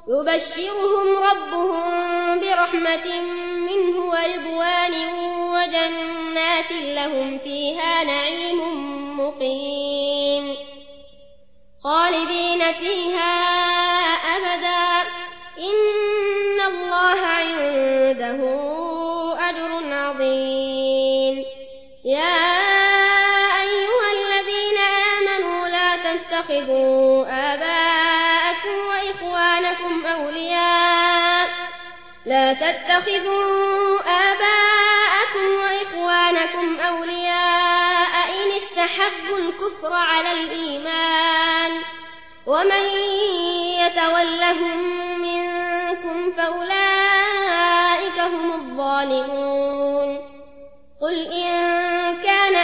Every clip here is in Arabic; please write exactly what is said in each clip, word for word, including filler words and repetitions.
يبشرهم ربهم برحمة منه ورضوان وجنات لهم فيها نعيم مقيم خالدين فيها أبدا إن الله عنده أجر عظيم يا أيها الذين آمنوا لا تتخذوا آباءكم وإخوانكم أولياء لا تتخذوا آباءكم وإخوانكم أولياء إن استحبوا الكفر على الإيمان ومن يتولهم منكم فأولئك هم الظالمون قل إن كان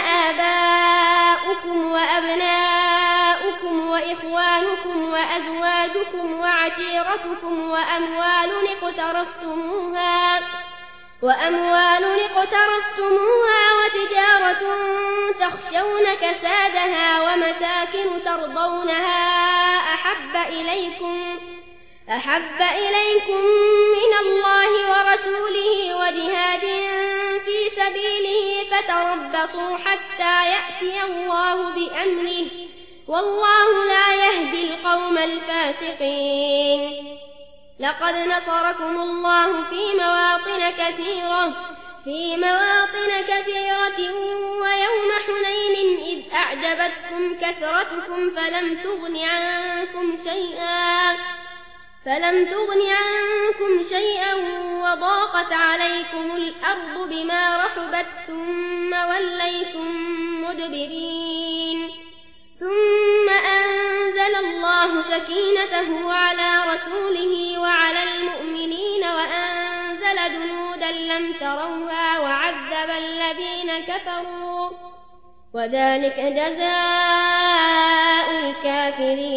آباؤكم وأبناؤكم وإخوانكم وأزواجكم وعشيرتكم وأموال اقترفتموها وأموال اقترفتموها وتجارة تخشون كسادها ومساكن ترضونها أحب إليكم أحب إليكم من الله ورسوله وجهاد في سبيله فتربصوا حتى يأتي الله بأمره والله لا يهدي القوم الفاسقين لقد نصركم الله في مواطن كثيرة في مواطن كثيرة ويوم حنين إذ أعجبتكم كثرتكم فلم تغن عنكم شيئا فلم تغن عنكم شيئا وضاقت عليكم الأرض بما رحبت ثم وليتم مدبرين ثم أنزل الله سكينته على رسوله وعلى المؤمنين وأنزل جنودا لم تروها وعذب الذين كفروا وذلك جزاء الكافرين